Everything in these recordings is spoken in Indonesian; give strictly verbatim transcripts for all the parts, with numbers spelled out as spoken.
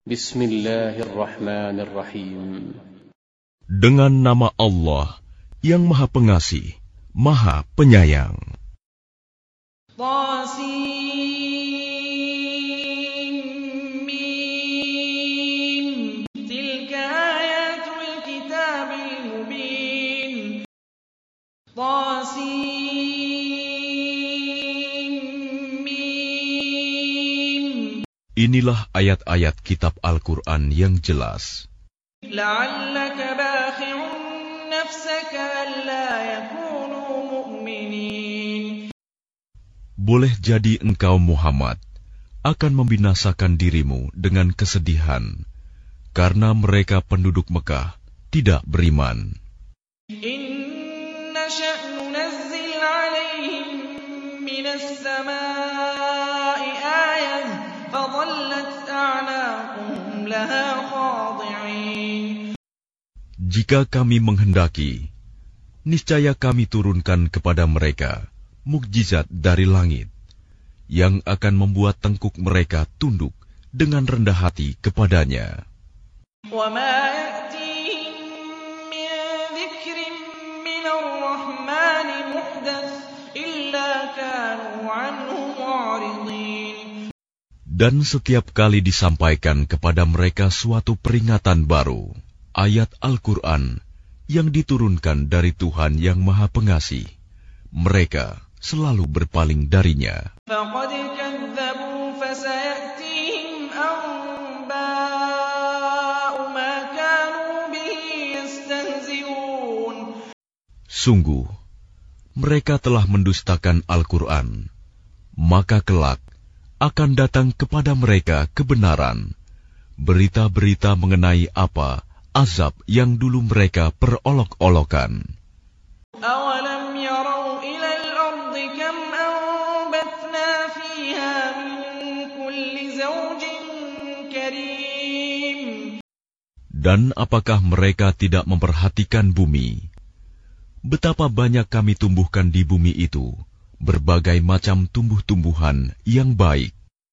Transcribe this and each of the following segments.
Bismillahirrahmanirrahim. Dengan nama Allah yang Maha Pengasih, Maha Penyayang. Tasin Mim. Tilka ayatul kitabil mubin. Tasin Mim. Inilah ayat-ayat kitab Al-Quran yang jelas. La'allaka bakhi'un nafsaka alla yakunu mu'minin. Boleh jadi engkau Muhammad akan membinasakan dirimu dengan kesedihan karena mereka penduduk Mekah tidak beriman. Inna sya'nu nazzil 'alaihim minas samaa'i ayah fadhallat a'naquhum laha khadi'in. Jika kami menghendaki, niscaya kami turunkan kepada mereka mukjizat dari langit yang akan membuat tengkuk mereka tunduk dengan rendah hati kepadanya. Wa ma ya'tihim min dzikrin minar rahmani muhdath illa kanu 'anhu mu'ridin. Dan setiap kali disampaikan kepada mereka suatu peringatan baru, ayat Al-Quran yang diturunkan dari Tuhan yang Maha Pengasih, mereka selalu berpaling darinya. Faqad kadzdzabu fasayatihim anba'u ma kanu bihi yastahzi'un. Sungguh, mereka telah mendustakan Al-Quran, maka kelak akan datang kepada mereka kebenaran, berita-berita mengenai apa azab yang dulu mereka perolok-olokan. Awalam yarau ilal ardi kam anbatna fiha min kulli zawjin karim. Dan apakah mereka tidak memperhatikan bumi? Betapa banyak kami tumbuhkan di bumi itu berbagai macam tumbuh-tumbuhan yang baik.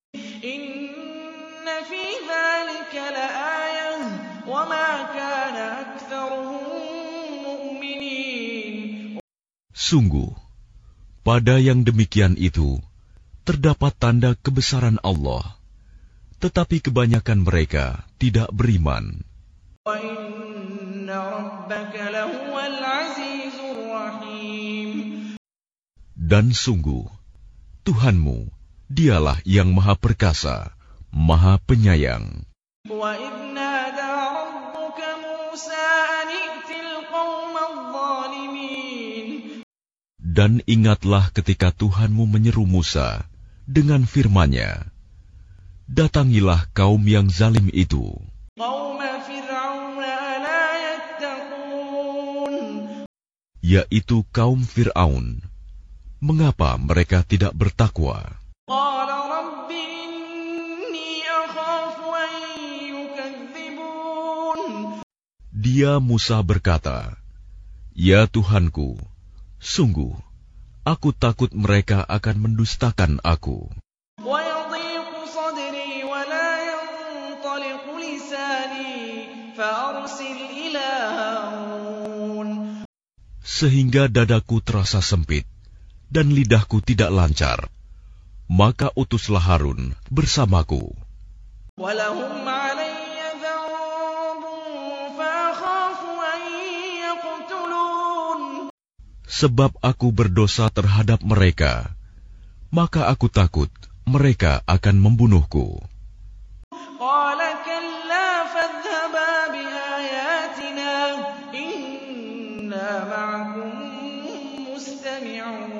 Inna fi dzalika laayah wa ma kana aktsaruhum mu'minin. Sungguh, pada yang demikian itu terdapat tanda kebesaran Allah, tetapi kebanyakan mereka tidak beriman. Wa inna rabbaka lahuwal azizur rahim. Dan sungguh, Tuhanmu, dialah yang Maha Perkasa, Maha Penyayang. Wa idh nada rabbuka Musa an i'til qaumadh dhalimin. Dan ingatlah ketika Tuhanmu menyeru Musa dengan firman-Nya, datangilah kaum yang zalim itu. Qauma Fir'aun la yattaqun. Yaitu kaum Fir'aun. Mengapa mereka tidak bertakwa? Qala rabbi inni akhafu an yukadzibun. Dia Musa berkata, ya Tuhanku, sungguh, aku takut mereka akan mendustakan aku. Wa yadhiqu sadri wa la yantaliqu lisani fa arsil ila Harun. Sehingga dadaku terasa sempit dan lidahku tidak lancar, maka utuslah Harun bersamaku. Walahum 'alayya dhanbun fa akhafu an yaqtulun. Sebab aku berdosa terhadap mereka, maka aku takut mereka akan membunuhku. Qala kalla fadhhaba biayatina inna ma'akum mustami'un.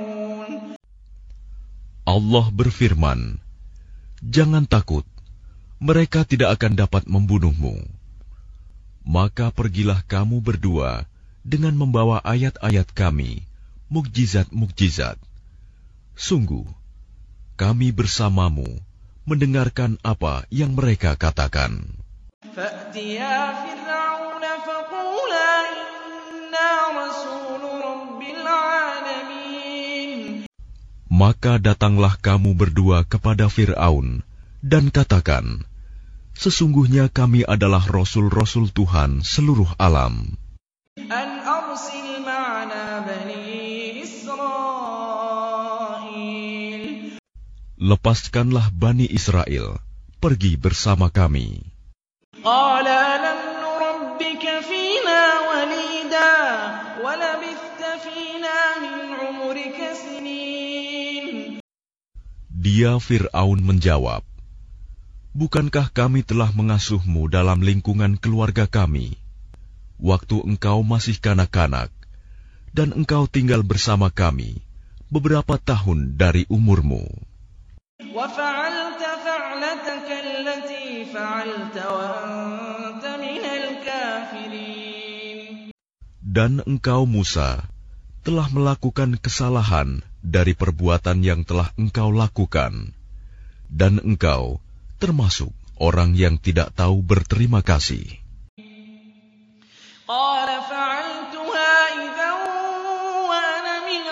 Allah berfirman, jangan takut, mereka tidak akan dapat membunuhmu. Maka pergilah kamu berdua dengan membawa ayat-ayat kami, mukjizat-mukjizat. Sungguh, kami bersamamu mendengarkan apa yang mereka katakan. Fa'tiya Fir'aun faqula inna rasul rabbil alamin. Maka datanglah kamu berdua kepada Fir'aun dan katakan, Sesungguhnya kami adalah rasul-rasul Tuhan seluruh alam. أن أرسل معنا بني إسرائيل Lepaskanlah Bani Israel, pergi bersama kami. قال ألم نربك فينا وليدا ولبثت فينا من عمرك سنين. Dia Fir'aun menjawab, bukankah kami telah mengasuhmu dalam lingkungan keluarga kami, waktu engkau masih kanak-kanak, dan engkau tinggal bersama kami beberapa tahun dari umurmu. وفعلت فعلتك التي فعلت وأنت من الكافرين. Dan engkau Musa telah melakukan kesalahan dari perbuatan yang telah engkau lakukan, dan engkau termasuk orang yang tidak tahu berterima kasih. قال فعلتها إذا وأنا من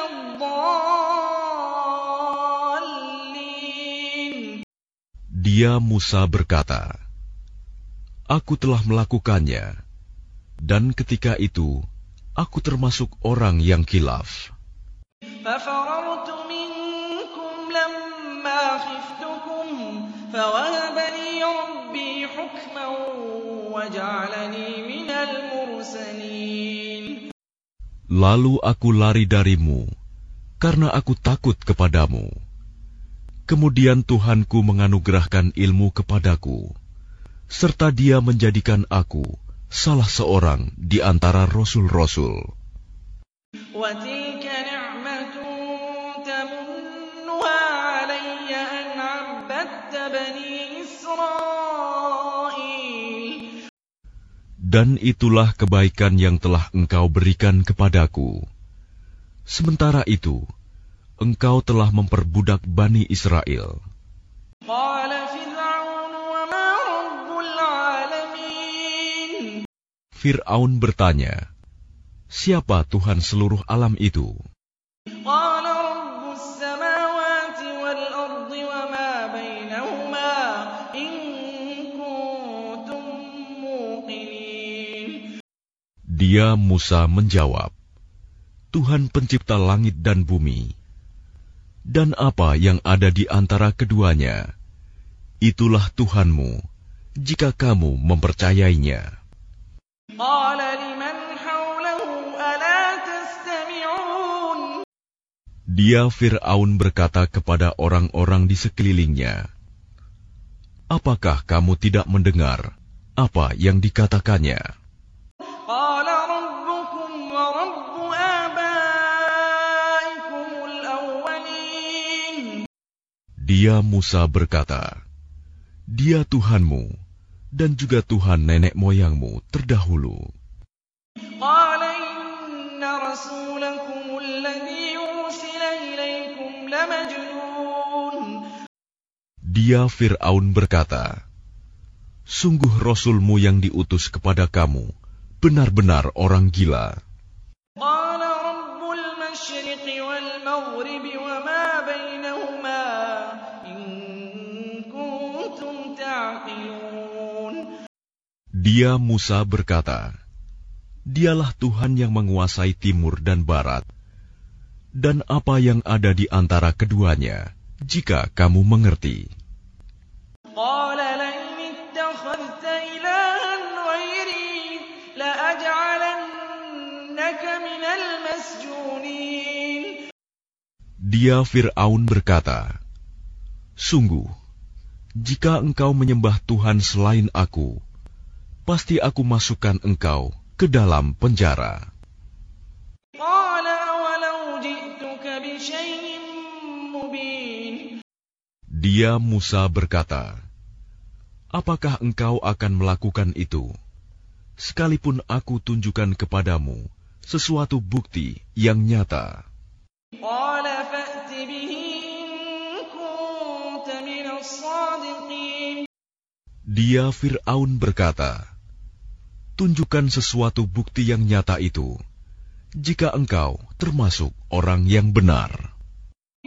الضالين. Dia Musa berkata, aku telah melakukannya, dan ketika itu aku termasuk orang yang khilaf. ففررت منكم لما خفتكم فوهب لي ربي حكما وجعلني من المرسلين. Lalu aku lari darimu karena aku takut kepadamu. Kemudian Tuhanku menganugerahkan ilmu kepadaku, serta Dia menjadikan aku salah seorang di antara rasul-rasul. وتلك نعمة تمنها علي أن عبدت بني إسرائيل. Dan itulah kebaikan yang telah engkau berikan kepadaku. Sementara itu, engkau telah memperbudak Bani Israel. قال فرعون وما رب العالمين. Fir'aun bertanya, siapa Tuhan seluruh alam itu? قال رب السماوات والأرض وما بينهما إن كنتم موقنين. Dia Musa menjawab, Tuhan pencipta langit dan bumi, dan apa yang ada di antara keduanya, itulah Tuhanmu, jika kamu mempercayainya. قال لمن حوله ألا تستمعون. Dia Fir'aun berkata kepada orang-orang di sekelilingnya, apakah kamu tidak mendengar apa yang dikatakannya? قال ربكم ورب آبائكم الأولين. Dia Musa berkata, dia Tuhanmu dan juga Tuhan nenek moyangmu terdahulu. قال إن رسولكم الذي أرسل إليكم لمجنون. Dia Fir'aun berkata, sungguh Rasulmu yang diutus kepada kamu benar-benar orang gila. قال رب المشرق والمغرب وما بينهما إن كنتم تعقلون. Dia Musa berkata, dialah Tuhan yang menguasai timur dan barat, dan apa yang ada di antara keduanya, jika kamu mengerti. قال لئن اتخذت إلها غيري لأجعلنك من المسجونين. Dia Fir'aun berkata, sungguh, jika engkau menyembah Tuhan selain aku, pasti aku masukkan engkau ke dalam penjara. قال أولو جئتك بشيء مبين. Dia Musa berkata, apakah engkau akan melakukan itu, sekalipun aku tunjukkan kepadamu sesuatu bukti yang nyata? قال فأت به إن كنت من الصادقين. Dia Fir'aun berkata, tunjukkan sesuatu bukti yang nyata itu, jika engkau termasuk orang yang benar.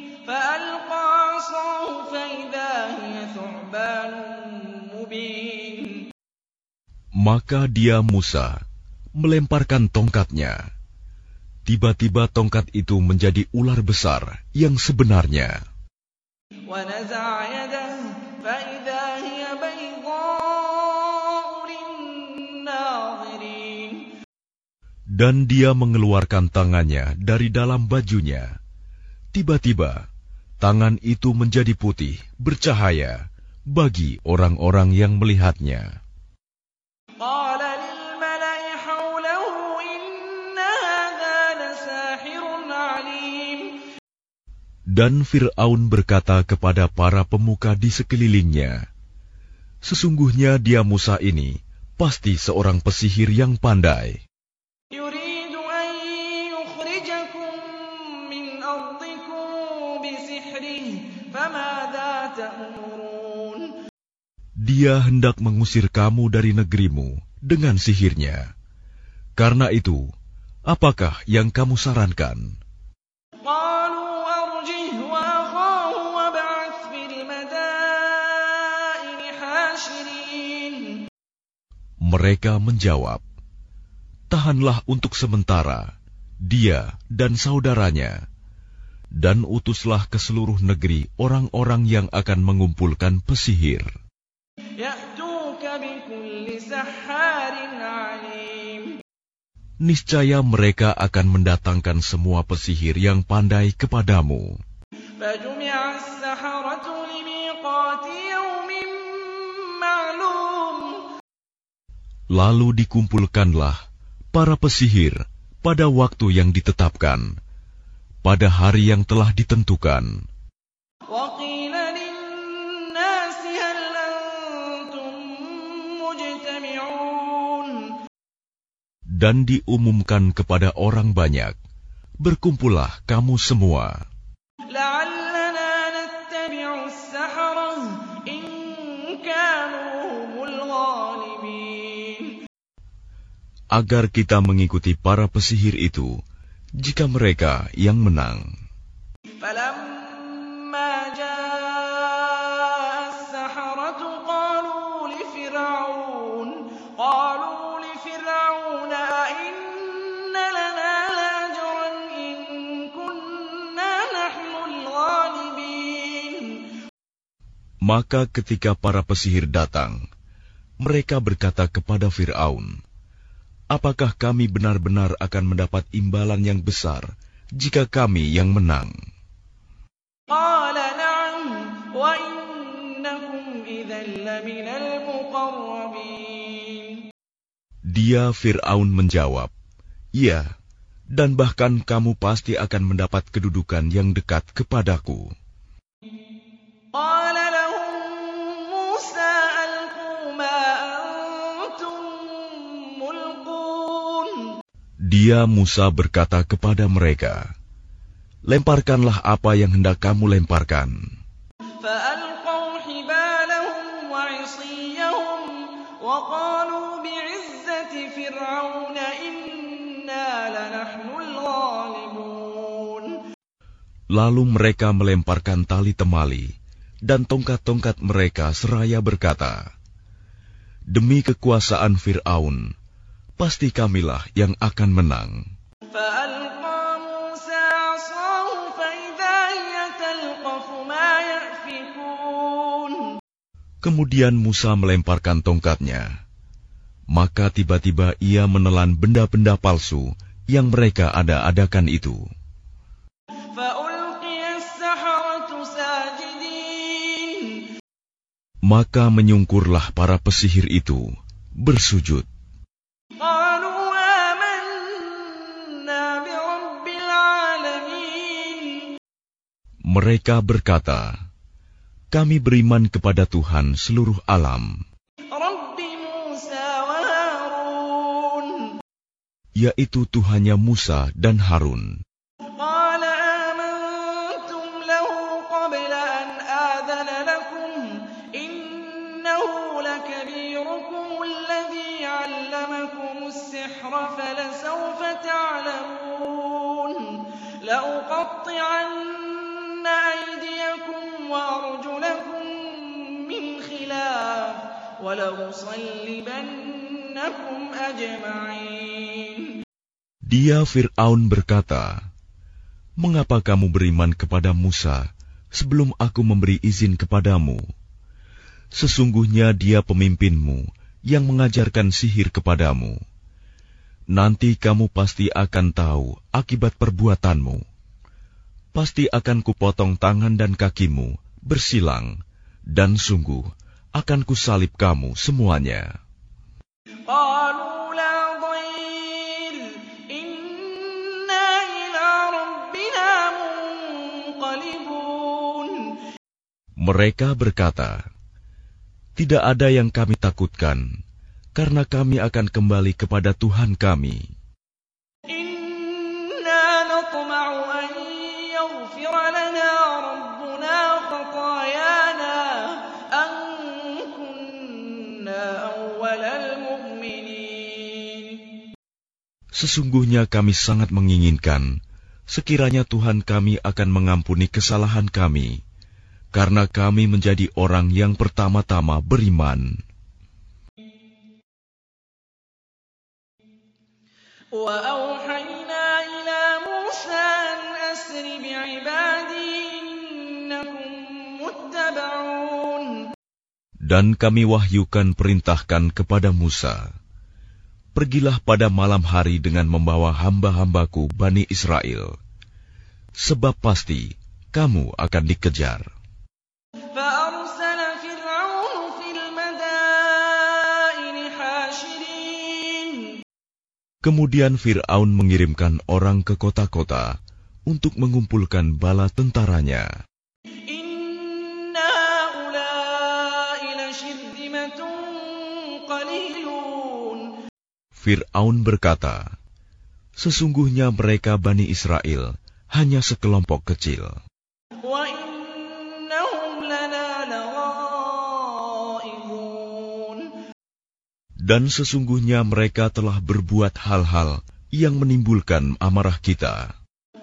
فألقى عصاه فإذا هي ثعبان مبين. Maka dia Musa melemparkan tongkatnya. Tiba-tiba tongkat itu menjadi ular besar yang sebenarnya. وَنَزَعَ يَدَهُ فَإِذَا هِيَ بَيْضَاءُ لِلنَّاظِرِينَ. Dan dia mengeluarkan tangannya dari dalam bajunya. Tiba-tiba, tangan itu menjadi putih, bercahaya bagi orang-orang yang melihatnya. قَالَ لِلْمَلَإِ حَوْلَهُ إِنَّ هَذَا لَسَاحِرٌ عَلِيمٌ. Dan Fir'aun berkata kepada para pemuka di sekelilingnya, sesungguhnya dia Musa ini pasti seorang pesihir yang pandai. يُرِيدُ أَن يُخْرِجَكُم مِّنْ أَرْضِكُم بِسِحْرِهِ فَمَاذَا تَأْمُرُونَ. Dia hendak mengusir kamu dari negerimu dengan sihirnya. Karena itu, apakah yang kamu sarankan? قَالُوا أَرْجِهْ وَأَخَاهُ وَابْعَثْ فِي الْمَدَائِنِ حَاشِرِينَ. Mereka menjawab, tahanlah untuk sementara dia dan saudaranya, dan utuslah ke seluruh negeri orang-orang yang akan mengumpulkan pesihir. يَأْتُوكَ بِكُلِّ سَحَّارٍ عَلِيمٍ. Niscaya mereka akan mendatangkan semua pesihir yang pandai kepadamu. فَجُمِعَ السَّحَرَةُ لِمِيقَاتِ يَوْمٍ مَّعْلُومٍ. Lalu dikumpulkanlah para pesihir pada waktu yang ditetapkan, pada hari yang telah ditentukan. وَقِيلَ لِلنَّاسِ هَلْ أَنتُم مُّجْتَمِعُونَ. Dan diumumkan kepada orang banyak, berkumpullah kamu semua. لَعَلَّنَا نَتَّبِعُ السَّحَرَةَ إِن كَانُوا هُمُ الْغَالِبِينَ. Agar kita mengikuti para pesihir itu, jika mereka yang menang. فَلَمَّا جَاءَ السَّحَرَةُ قَالُوا لِفِرْعَوْنَ قَالُوا لِفِرْعَوْنَ أَئِنَّ لَنَا لَأَجْرًا إِن كُنَّا نَحْنُ الْغَالِبِينَ. Maka ketika para pesihir datang, mereka berkata kepada Fir'aun, apakah kami benar-benar akan mendapat imbalan yang besar jika kami yang menang? قَالَ نَعَمْ وَإِنَّكُمْ إِذًا لَّمِنَ الْمُقَرَّبِينَ. Dia Fir'aun menjawab, ya, dan bahkan kamu pasti akan mendapat kedudukan yang dekat kepadaku. قَالَ لَهُم مُّوسَىٰ أَلْقُوا مَا أَنتُم مُّلْقُونَ. Dia Musa berkata kepada mereka, lemparkanlah apa yang hendak kamu lemparkan. فَأَلْقَوْا حِبَالَهُمْ وَعِصِيَّهُمْ وَقَالُوا بِعِزَّةِ فِرْعَوْنَ إِنَّا لَنَحْنُ الْغَالِبُونَ. Lalu mereka melemparkan tali temali dan tongkat-tongkat mereka seraya berkata, demi kekuasaan Fir'aun, pasti kamilah yang akan menang. فَأَلْقَىٰ مُوسَىٰ عَصَاهُ فَإِذَا هِيَ تَلْقَفُ مَا يَأْفِكُونَ. Kemudian Musa melemparkan tongkatnya. Maka tiba-tiba ia menelan benda-benda palsu yang mereka ada-adakan itu. فَأُلْقِيَ السَّحَرَةُ سَاجِدِينَ. Maka menyungkurlah para pesihir itu, bersujud. قَالُوا آمَنَّا بِرَبِّ الْعَالَمِينَ. Mereka berkata, kami beriman kepada Tuhan seluruh alam, رَبِّ مُوسَىٰ وَهَارُونَ. yaitu Tuhannya Musa dan Harun. قَالَ آمَنتُمْ لَهُ قَبْلَ أَنْ آذَنَ لَكُمْ إِنَّهُ لَكَبِيرُكُمُ الَّذِي عَلَّمَكُمُ السِّحْرَ فَلَسَوْفَ تَعْلَمُونَ لَأُقَطِّعَنَّ أَيْدِيَكُمْ وَأَرْجُلَكُم مِّنْ خِلَافٍ وَلَأُصَلِّبَنَّكُمْ لأغوينكم أجمعين. Dia Fir'aun berkata, "Mengapa kamu beriman kepada Musa sebelum aku memberi izin kepadamu? Sesungguhnya dia pemimpinmu yang mengajarkan sihir kepadamu. Nanti kamu pasti akan tahu akibat perbuatanmu. Pasti akan kupotong tangan dan kakimu bersilang, dan sungguh akan kusalib kamu semuanya." قالوا لا ضير إنا إلى ربنا منقلبون. Mereka berkata, "Tidak ada yang kami takutkan, karena kami akan kembali kepada Tuhan kami. إنا نطمع أن يغفر لنا ربنا خطايانا أن كنا أول المؤمنين. Sesungguhnya kami sangat menginginkan sekiranya Tuhan kami akan mengampuni kesalahan kami, karena kami menjadi orang yang pertama-tama beriman." وأوحينا إلى موسى أن أسر بعبادي إنكم متبعون. Dan kami wahyukan perintahkan kepada Musa, "Pergilah pada malam hari dengan membawa hamba-hambaku Bani Israel, sebab pasti kamu akan dikejar." فأرسل فرعون في المدائن حاشرين. Kemudian Fir'aun mengirimkan orang ke kota-kota untuk mengumpulkan bala tentaranya. إن هؤلاء لشرذمة قليلون. Fir'aun berkata, "Sesungguhnya mereka Bani Israel hanya sekelompok kecil. وإنهم لنا لغائظون. Dan sesungguhnya mereka telah berbuat hal-hal yang menimbulkan amarah kita.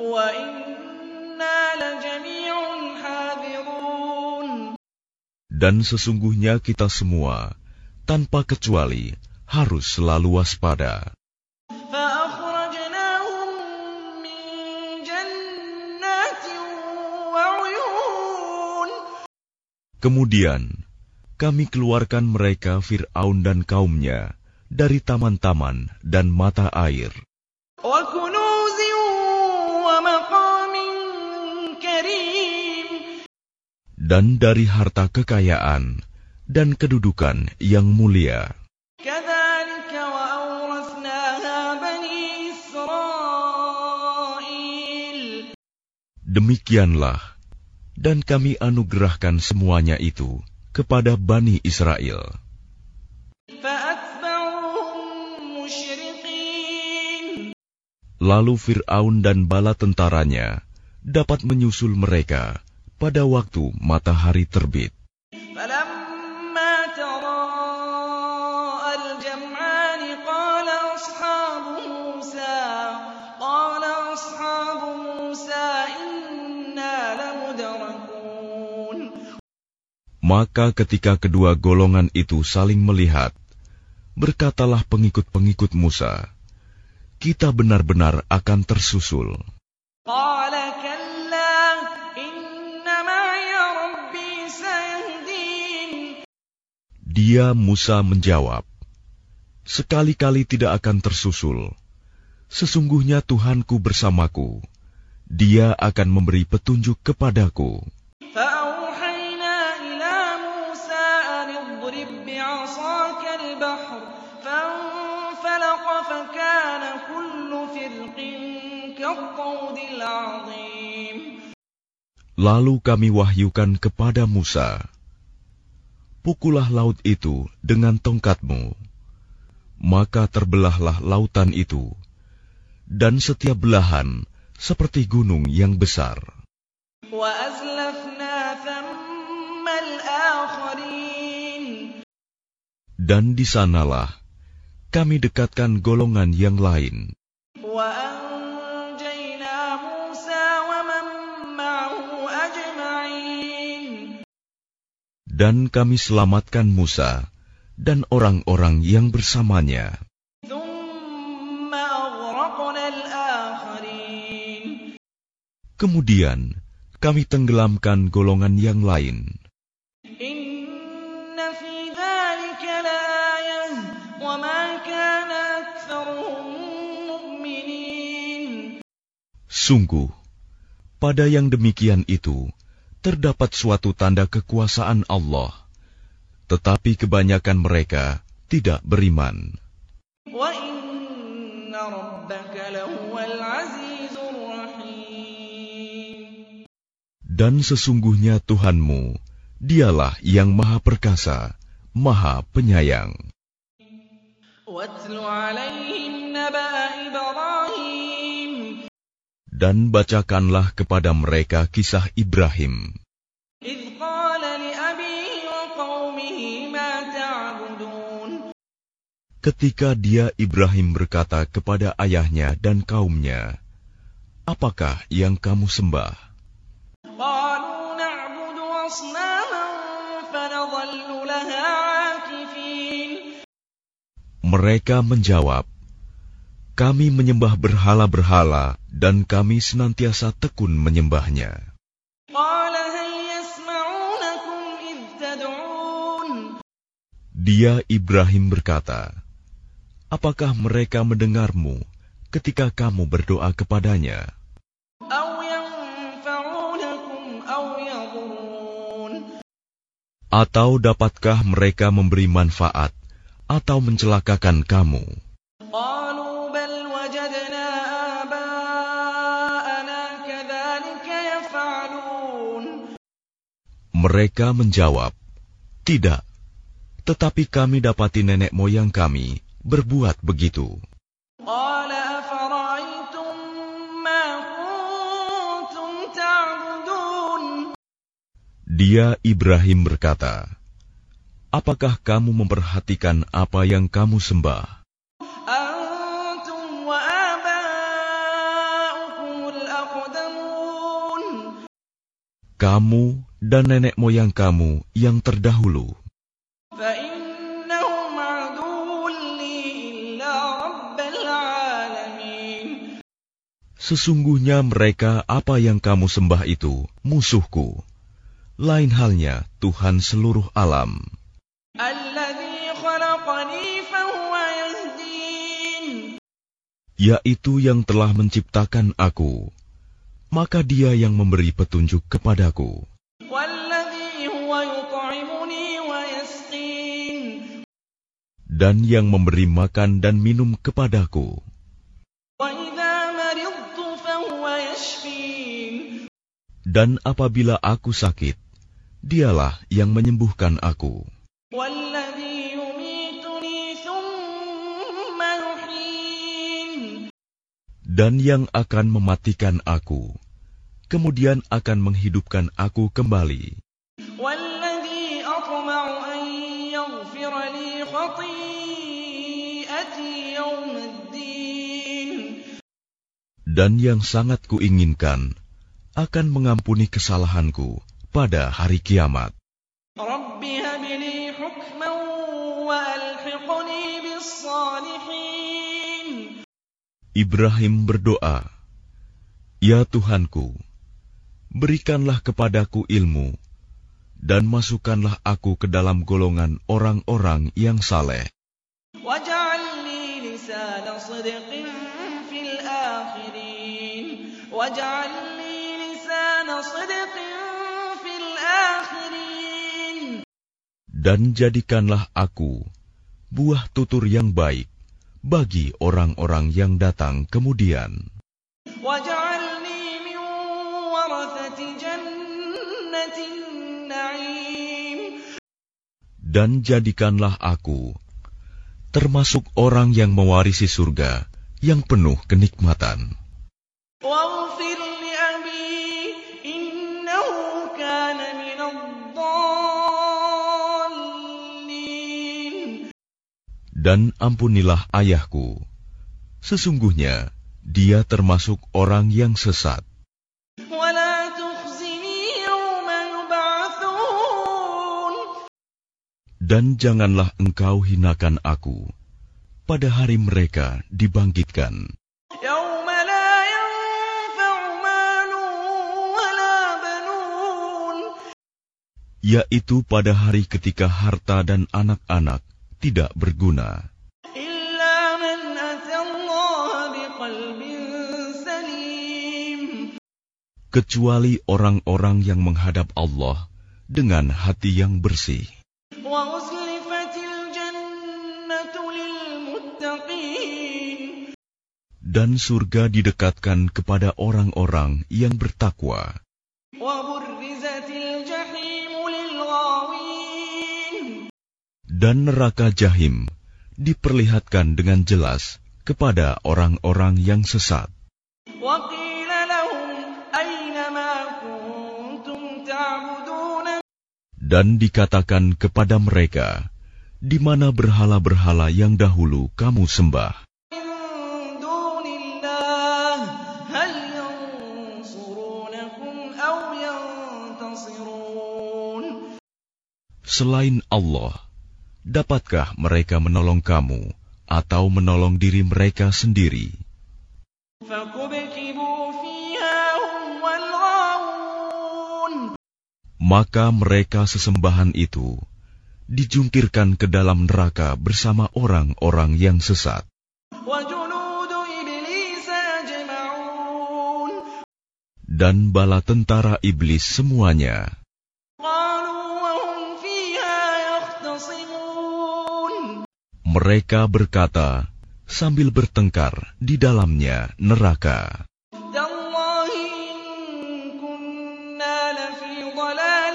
وإنا لجميع حاذرون. Dan sesungguhnya kita semua, tanpa kecuali, harus selalu waspada." فأخرجناهم من جنات وعيون. Kemudian kami keluarkan mereka Fir'aun dan kaumnya dari taman-taman dan mata air, وكنوز ومقام كريم. dan dari harta kekayaan dan kedudukan yang mulia. كذلك وأورثناها بني إسرائيل. Demikianlah, dan kami anugerahkan semuanya itu kepada Bani Israel. فأتبعوهم مشرقين. Lalu Fir'aun dan bala tentaranya dapat menyusul mereka pada waktu matahari terbit. فلما تراءى الجمعان قال أصحاب موسى قال أصحاب موسى إنا لمدركون. Maka ketika kedua golongan itu saling melihat, berkatalah pengikut-pengikut Musa, "Kita benar-benar akan tersusul." قال كلا إن معي ربي سيهدين. Dia Musa menjawab, "Sekali-kali tidak akan tersusul. Sesungguhnya Tuhanku bersamaku. Dia akan memberi petunjuk kepadaku." فأوحينا إلى موسى أن اضرب بعصاك البحر فانفلق فكان كل فرق كالطود العظيم. Lalu kami wahyukan kepada Musa, "Pukullah laut itu dengan tongkatmu." Maka terbelahlah lautan itu, dan setiap belahan seperti gunung yang besar. وأزلفنا ثم الآخرين. Dan di sanalah kami dekatkan golongan yang lain. وأنجينا موسى ومن معه أجمعين. Dan kami selamatkan Musa dan orang-orang yang bersamanya. ثم أغرقنا الآخرين. Kemudian kami tenggelamkan golongan yang lain. إن في ذلك لآية وما كان أكثرهم مؤمنين. Sungguh, pada yang demikian itu terdapat suatu tanda kekuasaan Allah, tetapi kebanyakan mereka tidak beriman. وَإِنَّ رَبَّكَ لَهُوَ الْعَزِيزُ الرَّحِيمُ. Dan sesungguhnya Tuhanmu, dialah yang maha perkasa, maha penyayang. وَاتْلُ عَلَيْهِمْ نَبَأَ إِبْرَاهِيمَ. Dan bacakanlah kepada mereka kisah Ibrahim. إِذْ قَالَ لِأَبِيهِ وَقَوْمِهِ مَا تَعْبُدُونَ. Ketika dia Ibrahim berkata kepada ayahnya dan kaumnya, "Apakah yang kamu sembah?" قَالُوا نَعْبُدُ أَصْنَامًا فَنَظَلُّ لَهَا عَاكِفِينَ. Mereka menjawab, "Kami menyembah berhala-berhala dan kami senantiasa tekun menyembahnya." قَالَ هَلْ يَسْمَعُونَكُمْ إِذْ تَدْعُونَ. Dia Ibrahim berkata, "Apakah mereka mendengarmu ketika kamu berdoa kepadanya? أَوْ يَنفَعُونَكُمْ أَوْ يَضُرُّونَ. Atau dapatkah mereka memberi manfaat atau mencelakakan kamu?" قَالُوا بَلْ وَجَدْنَا آبَاءَنَا كَذَلِكَ يَفْعَلُونَ. Mereka menjawab, "Tidak, tetapi kami dapati nenek moyang kami berbuat begitu." قَالَ أَفَرَأَيْتُم مَّا كُنتُمْ تَعْبُدُونَ. Dia Ibrahim berkata, "Apakah kamu memperhatikan apa yang kamu sembah? أَنتُمْ وَآبَاؤُكُمُ الْأَقْدَمُونَ. Kamu dan nenek moyang kamu yang terdahulu. فَإِنَّهُمْ عَدُوٌّ لِّي إِلَّا رَبَّ الْعَالَمِينَ. Sesungguhnya mereka apa yang kamu sembah itu musuhku. Lain halnya Tuhan seluruh alam, الَّذِي خَلَقَنِي فَهُوَ يَهْدِينِ. yaitu yang telah menciptakan aku, maka dia yang memberi petunjuk kepadaku. وَالَّذِي هُوَ يُطْعِمُنِي وَيَسْقِينِ. Dan yang memberi makan dan minum kepadaku. وَإِذَا مَرِضْتُ فَهُوَ يَشْفِينِ. Dan apabila aku sakit, dialah yang menyembuhkan aku. وَالَّذِي يُمِيتُنِي ثُمَّ يُحْيِينِ. Dan yang akan mematikan aku, kemudian akan menghidupkan aku kembali. وَالَّذِي أَطْمَعُ أَن يَغْفِرَ لِي خَطِيئَتِي يَوْمَ الدِّينِ. Dan yang sangat kuinginkan akan mengampuni kesalahanku pada hari kiamat. رَبِّ هَبْ لِي حُكْمًا وَأَلْحِقْنِي بِالصَّالِحِينَ. Ibrahim berdoa, "Ya Tuhanku, berikanlah kepadaku ilmu, dan masukkanlah aku ke dalam golongan orang-orang yang saleh. وَاجْعَل لِّي لِسَانَ صِدْقٍ فِي الْآخِرِينَ. وَاجْعَل لِّي لِسَانَ صِدْقٍ فِي الْآخِرِينَ. Dan jadikanlah aku buah tutur yang baik bagi orang-orang yang datang kemudian. وَاجْعَلْنِي مِن وَرَثَةِ جَنَّةِ النَّعِيمِ. Dan jadikanlah aku termasuk orang yang mewarisi surga yang penuh kenikmatan. وَاغْفِرْ لِأَبِي إِنَّهُ كَانَ مِنَ الضَّالِّينَ. Dan ampunilah ayahku, sesungguhnya dia termasuk orang yang sesat. وَلَا تُخْزِنِي يَوْمَ يُبْعَثُونَ. Dan janganlah engkau hinakan aku pada hari mereka dibangkitkan, يوم لا ينفع مال ولا بنون yaitu pada hari ketika harta dan anak-anak tidak berguna, إلا من أتى الله بقلب سليم kecuali orang-orang yang menghadap Allah dengan hati yang bersih. وأزلفت الجنة للمتقين Dan surga didekatkan kepada orang-orang yang bertakwa. وبرزت الجحيم للغاوين Dan neraka Jahim diperlihatkan dengan jelas kepada orang-orang yang sesat. وقيل لهم أين ما كنتم تعبدون Dan dikatakan kepada mereka, di mana berhala-berhala yang dahulu kamu sembah, من دون الله هل ينصرونكم أو ينتصرون selain Allah, dapatkah mereka menolong kamu atau menolong diri mereka sendiri? فكبكبوا فيها هم والغاوون Maka mereka sesembahan itu dijungkirkan ke dalam neraka bersama orang-orang yang sesat. وجنود إبليس أجمعون Dan bala tentara iblis semuanya. قالوا وهم فيها يختصمون Mereka berkata sambil bertengkar di dalamnya neraka, تالله إن كنا لفي ضلال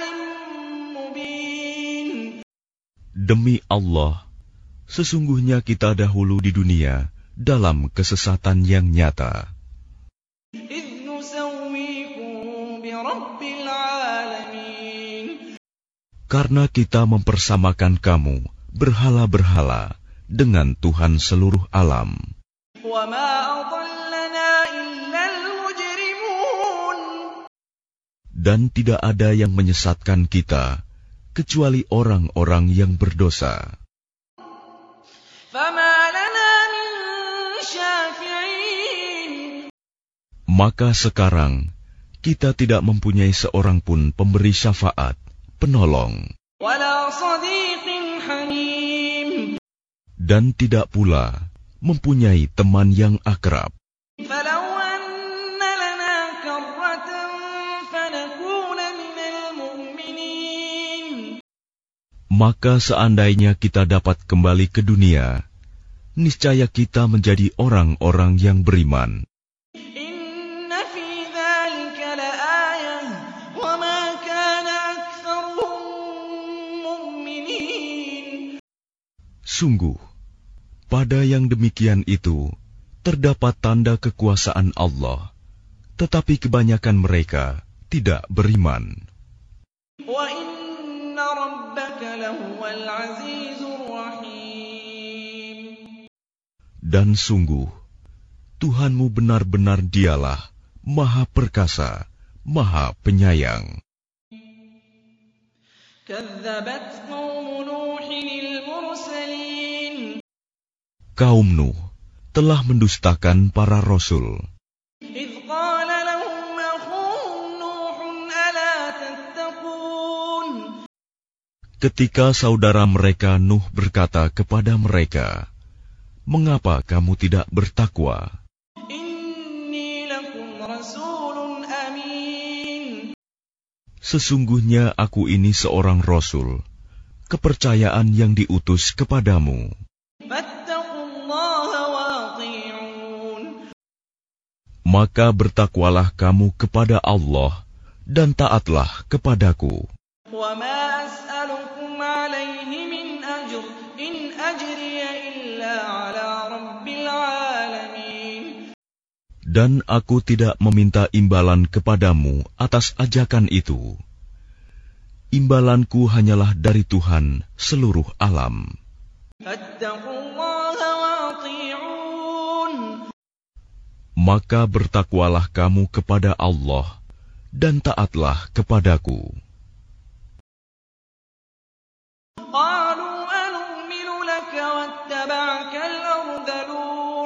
مبين demi Allah, sesungguhnya kita dahulu di dunia dalam kesesatan yang nyata. إذ نسويكم برب العالمين Karena kita mempersamakan kamu berhala-berhala dengan Tuhan seluruh alam. وما أضلنا إلا المجرمون Dan tidak ada yang menyesatkan kita kecuali orang-orang yang berdosa. فما لنا من شافعين Maka sekarang kita tidak mempunyai seorang pun pemberi syafaat, penolong, ولا صديق حميم dan tidak pula mempunyai teman yang akrab. فلو أن لنا كرة فنكون من المؤمنين Maka seandainya kita dapat kembali ke dunia, niscaya kita menjadi orang-orang yang beriman. إن في ذلك لآية وما كان أكثرهم مؤمنين Sungguh, pada yang demikian itu terdapat tanda kekuasaan Allah, tetapi kebanyakan mereka tidak beriman. وإن ربك لهو العزيز الرحيم Dan sungguh, Tuhanmu benar-benar dialah Maha Perkasa, Maha Penyayang. كذبت قوم نوح المرسلين Kaum Nuh telah mendustakan para rasul إذ قال لهم أخوهم نوح ألا تتقون ketika saudara mereka Nuh berkata kepada mereka, "Mengapa kamu tidak bertakwa? إني لكم رسول أمين Sesungguhnya aku ini seorang rasul, kepercayaan yang diutus kepadamu. فاتقوا الله وأطيعون Maka bertakwalah kamu kepada Allah dan taatlah kepadaku. وما أسألكم عليه من أجر إن أجري إلا على رب العالمين Dan aku tidak meminta imbalan kepadamu atas ajakan itu. Imbalanku hanyalah dari Tuhan seluruh alam. فاتقوا الله وأطيعون Maka bertakwalah kamu kepada Allah dan taatlah kepadaku. قالوا واتبعك الأرذلون.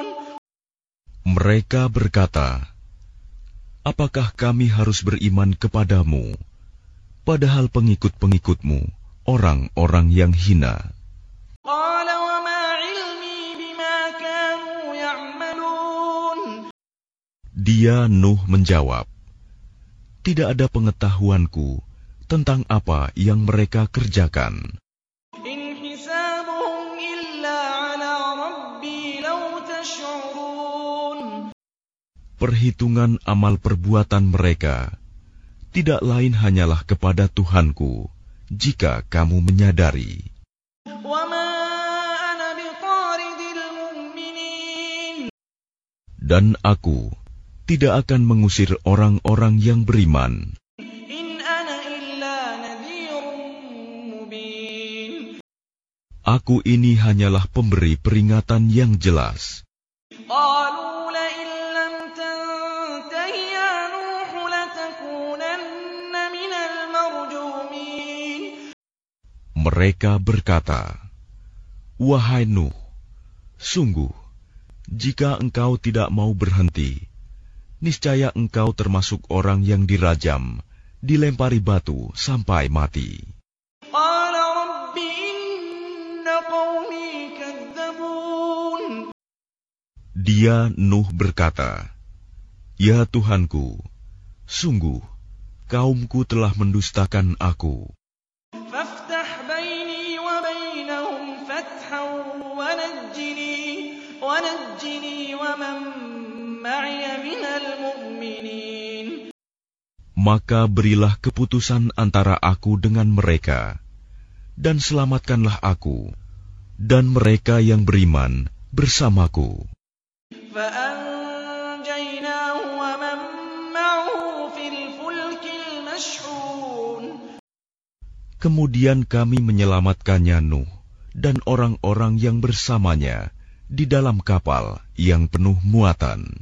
Mereka berkata, apakah kami harus beriman kepadamu, padahal pengikut-pengikutmu orang-orang yang hina? قال وما علمي بما كانوا يعملون. Dia Nuh menjawab, tidak ada pengetahuanku tentang apa yang mereka kerjakan. إن حسابهم إلا على ربي لو تشعرون. Perhitungan amal perbuatan mereka tidak lain hanyalah kepada Tuhanku, jika kamu menyadari. وما أنا بطارد المؤمنين. Dan aku tidak akan mengusir orang-orang yang beriman. إن أنا إلا نذير مبين. Aku ini hanyalah pemberi peringatan yang jelas. قالوا لئن لم تنته يا نوح لتكونن من المرجومين. Mereka berkata, wahai Nuh, sungguh, jika engkau tidak mau berhenti, niscaya engkau termasuk orang yang dirajam, dilempari batu sampai mati. قال رب إن قومي كذبون. Dia Nuh berkata, ya Tuhanku, sungguh, kaumku telah mendustakan aku. فافتح بيني وبينهم فتحا ونجني ونجني ومن معي من المؤمنين. Maka berilah keputusan antara aku dengan mereka, dan selamatkanlah aku, dan mereka yang beriman bersamaku. فأنجيناه ومن معه في الفلك المشحون. Kemudian kami menyelamatkannya Nuh dan orang-orang yang bersamanya di dalam kapal yang penuh muatan.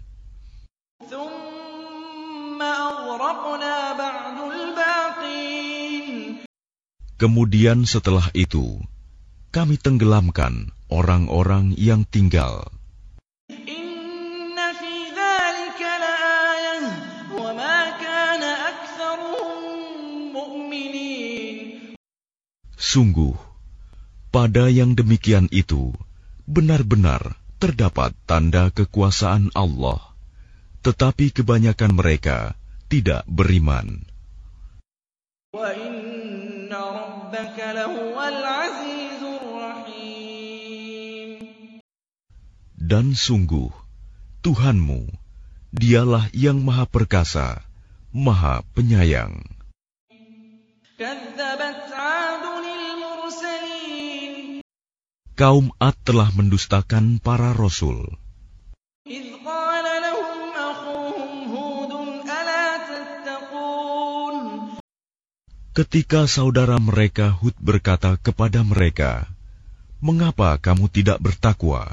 ثم أغرقنا بعد الباقين. Kemudian setelah itu, kami tenggelamkan orang-orang yang tinggal. إن في ذلك لآية وما كان أكثرهم مؤمنين. Sungguh, pada yang demikian itu, benar-benar terdapat tanda kekuasaan Allah, tetapi kebanyakan mereka tidak beriman. وإن ربك لهو العزيز الرحيم. Dan sungguh, Tuhanmu, dialah yang maha perkasa, maha penyayang. كذبت عاد المرسلين. Kaum Ad telah mendustakan para rasul. إذ قال لهم أخوهم هود ألا تتقون. Ketika saudara mereka Hud berkata kepada mereka, mengapa kamu tidak bertakwa?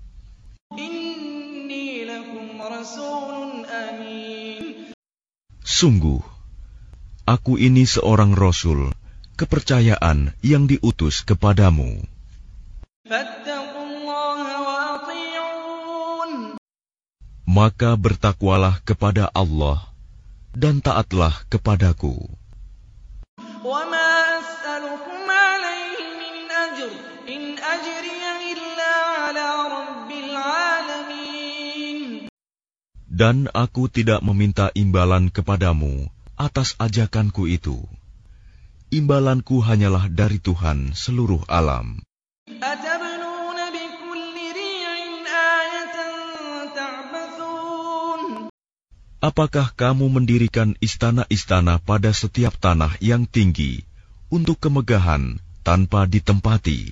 إني لكم رسول أمين. Sungguh, aku ini seorang rasul, kepercayaan yang diutus kepadamu. فاتقوا الله وأطيعون. Maka bertakwalah kepada Allah dan taatlah kepadaku. وما أسألكم عليه من أجر إن أجري إلا على رب العالمين. Dan aku tidak meminta imbalan kepadamu atas ajakanku itu. Imbalanku hanyalah dari Tuhan seluruh alam. أتبنون بكل ريع آية تعبثون. Apakah kamu mendirikan istana-istana pada setiap tanah yang tinggi untuk kemegahan tanpa ditempati?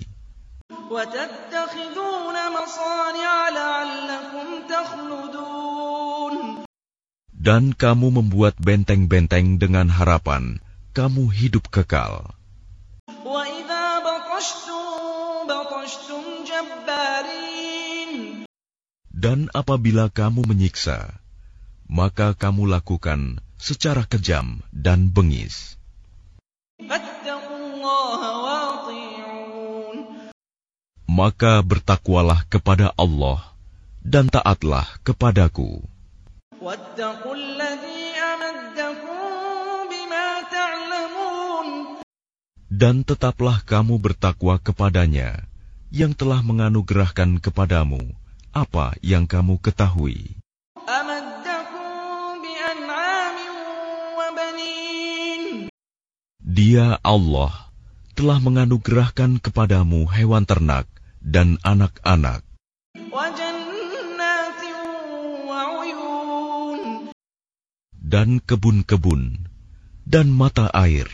وتتخذون مصانع لعلكم تخلدون. Dan kamu membuat benteng-benteng dengan harapan kamu hidup kekal. وإذا بطشتم بطشتم جبارين. Dan apabila kamu menyiksa, maka kamu lakukan secara kejam dan bengis. فاتقوا الله وأطيعون. Maka bertakwalah kepada Allah dan taatlah kepadaku. واتقوا الذي أمدكم بما تعلمون. Dan tetaplah kamu bertakwa kepadanya yang telah menganugerahkan kepadamu apa yang kamu ketahui. أمدكم بأنعام وبنين. Dia Allah telah menganugerahkan kepadamu hewan ternak dan anak-anak. وجنات وعيون. Dan kebun-kebun dan mata air.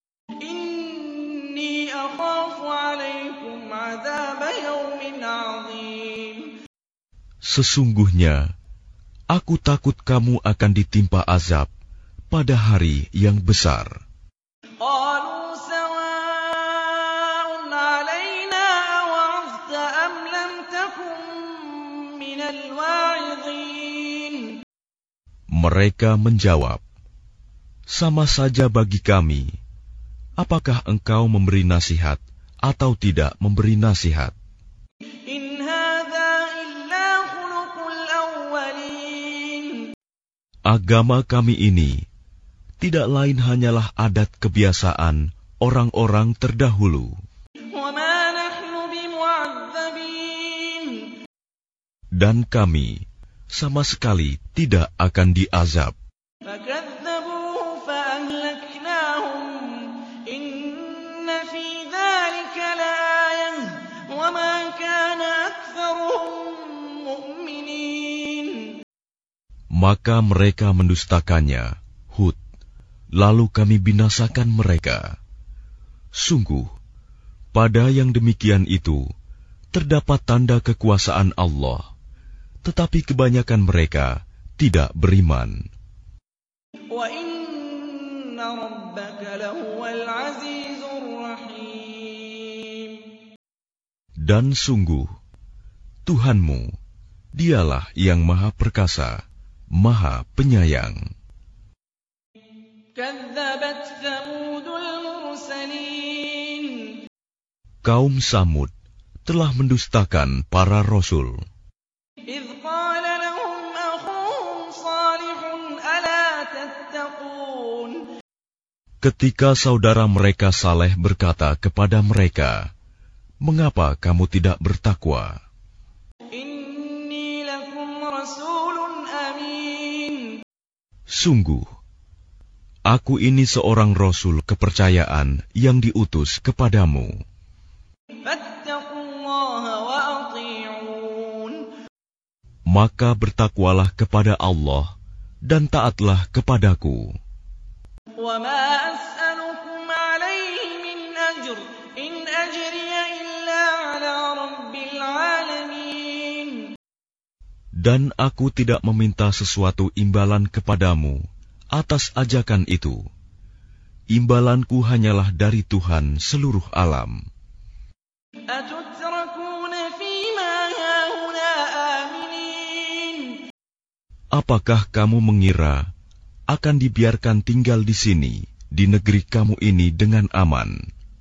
إني أخاف عليكم عذاب يوم عظيم. Sesungguhnya, aku takut kamu akan ditimpa azab pada hari yang besar. قالوا سواء علينا أوعظت أم لم تكن من الواعظين. Mereka menjawab, sama saja bagi kami, apakah engkau memberi nasihat atau tidak memberi nasihat. إن هذا إلا خلق الأولين. Agama kami ini tidak lain hanyalah adat kebiasaan orang-orang terdahulu. وما نحن بمعذبين. Dan kami sama sekali tidak akan diazab. فكذبوه فأهلكناهم إن في ذلك لآية وما كان أكثرهم مؤمنين. Maka mereka mendustakannya, Hud, lalu kami binasakan mereka. Sungguh, pada yang demikian itu terdapat tanda kekuasaan Allah, tetapi kebanyakan mereka tidak beriman. وَإِنَّ رَبَّكَ لَهُوَ الْعَزِيزُ الرَّحِيمُ. Dan sungguh, Tuhanmu, dialah yang maha perkasa, maha penyayang. كَذَّبَتْ ثَمُودُ الْمُرْسَلِينَ. Kaum Samud telah mendustakan para rasul. إِذْ قَالَ لَهُمْ أَخُوهُمْ صَالِحٌ أَلَا تَتَّقُونَ. Ketika saudara mereka Saleh berkata kepada mereka, mengapa kamu tidak bertakwa? إِنِّي لَكُمْ رَسُولٌ أَمِينٌ. Sungguh, aku ini seorang rasul kepercayaan yang diutus kepadamu. فَاتَّقُوا اللَّهَ وَأَطِيعُونِ. Maka bertakwalah kepada Allah dan taatlah kepadaku. وَمَا أَسْأَلُكُمْ عَلَيْهِ مِنْ أَجْرٍ إِنْ أَجْرِيَ إِلَّا عَلَى رَبِّ الْعَالَمِينَ. Dan aku tidak meminta sesuatu imbalan kepadamu atas ajakan itu. Imbalanku hanyalah dari Tuhan seluruh alam. أَتُتْرَكُونَ فِي مَا هَاهُنَا آمِنِينَ. Apakah kamu mengira akan dibiarkan tinggal di sini, di negeri kamu ini dengan aman?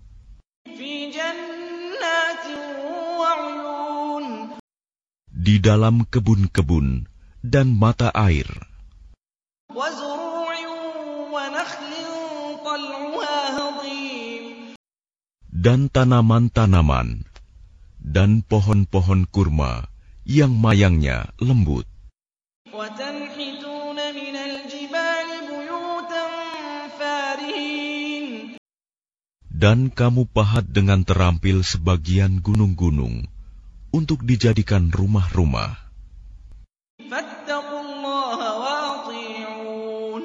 فِي جَنَّاتٍ وَعُيُونٍ. Di dalam kebun-kebun dan mata air. وَزُرُوعٍ وَنَخْلٍ طَلْعُهَا هَضِيمٌ. Dan tanaman-tanaman, dan pohon-pohon kurma yang mayangnya lembut. وَتَنْحِتُونَ مِنَ الْجِبَالِ بُيُوتًا فَارِهِينَ. Dan kamu pahat dengan terampil sebagian gunung-gunung untuk dijadikan rumah-rumah. فَاتَّقُوا اللَّهَ وَأَطِيعُونِ.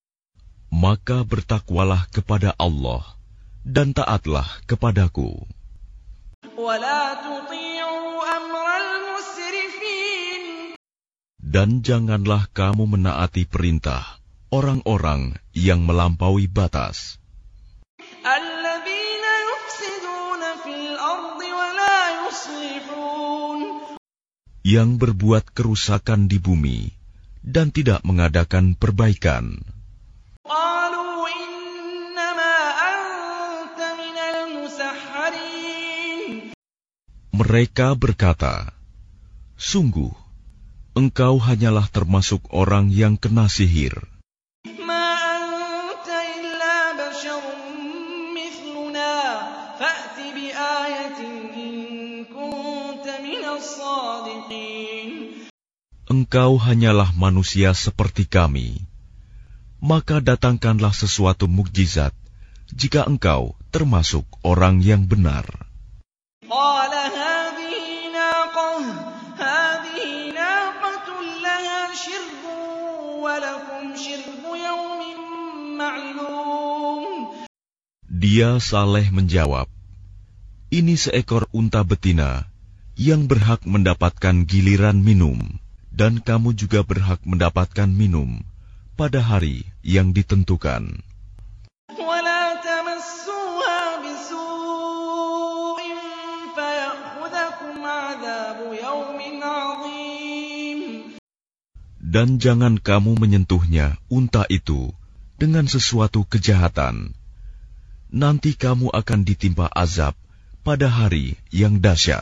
Maka bertakwalah kepada Allah dan taatlah kepadaku. وَلَا تُطِيعُوا أَمْرَ الْمُسْرِفِينَ. Dan janganlah kamu menaati perintah orang-orang yang melampaui batas, الَّذِينَ يُفْسِدُونَ فِي الْأَرْضِ وَلَا يُصْلِحُونَ. yang berbuat kerusakan di bumi dan tidak mengadakan perbaikan. قَالُوا إِنَّمَا أَنْتَ مِنَ الْمُسَحَّرِينَ. Mereka berkata, "Sungguh, engkau hanyalah termasuk orang yang kena sihir. ما أنت إلا بشر مثلنا فأت بآية إن كنت من الصادقين." Engkau hanyalah manusia seperti kami. Maka datangkanlah sesuatu mukjizat jika engkau termasuk orang yang benar. قال هذه ناقة هذه ناقة لها شرب ولكم شرب يوم معلوم. Dia Saleh menjawab, "Ini seekor unta betina yang berhak mendapatkan giliran minum, dan kamu juga berhak mendapatkan minum pada hari yang ditentukan. ولا تمسوها بسوء فيأخذكم عذاب يوم عظيم. Dan jangan kamu menyentuhnya, unta itu, dengan sesuatu kejahatan. Nanti kamu akan ditimpa azab pada hari yang dahsyat."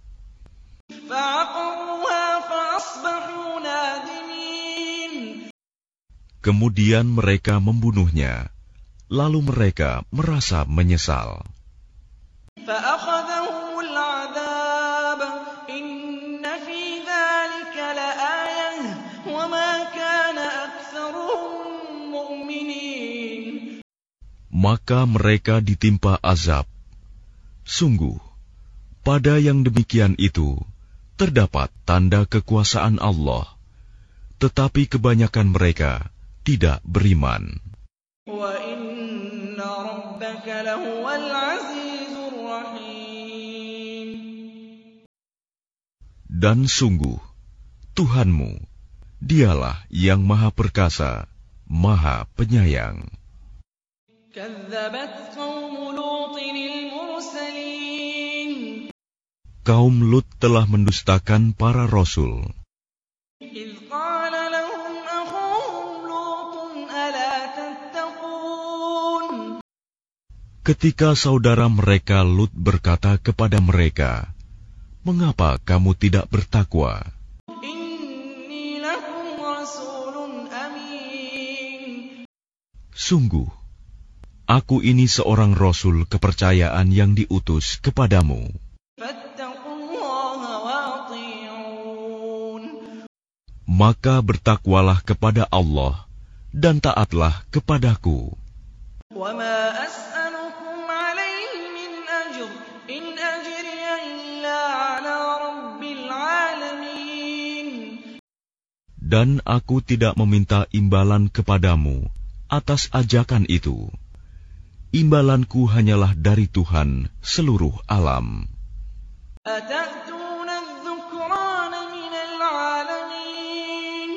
فعقروها فأصبحوا نادمين. Kemudian mereka membunuhnya, lalu mereka merasa menyesal. فأخذهم العذاب إن في ذلك لآية وما كان أكثرهم مؤمنين. Maka mereka ditimpa azab. Sungguh, pada yang demikian itu terdapat tanda kekuasaan Allah, tetapi kebanyakan mereka tidak beriman. وَإِنَّ رَبَّكَ لَهُوَ الْعَزِيزُ الرَّحِيمُ. Dan sungguh, Tuhanmu, dialah yang maha perkasa, maha penyayang. كَذَّبَتْ قَوْمُ لُوطٍ الْمُرْسَلِينَ. Kaum Lut telah mendustakan para rasul. إِذْ قَالَ لَهُمْ أَخُوهُمْ لُوطٌ أَلَا تَتَّقُونَ. Ketika saudara mereka Lut berkata kepada mereka, "Mengapa kamu tidak bertakwa? إِنِّي لَكُمْ رَسُولٌ أَمِينٌ. Sungguh, aku ini seorang rasul kepercayaan yang diutus kepadamu. فَاتَّقُوا اللَّهَ وَأَطِيعُونِ. Maka bertakwalah kepada Allah dan taatlah kepadaku. وَمَا أَسْأَلُكُمْ عَلَيْهِ مِنْ أَجْرٍ إِنْ أَجْرِيَ إِلَّا عَلَى رَبِّ الْعَالَمِينَ." Dan aku tidak meminta imbalan kepadamu atas ajakan itu. Imbalanku hanyalah dari Tuhan seluruh alam. أَتَأْتُونَ الذُّكْرَانَ مِنَ الْعَالَمِينَ.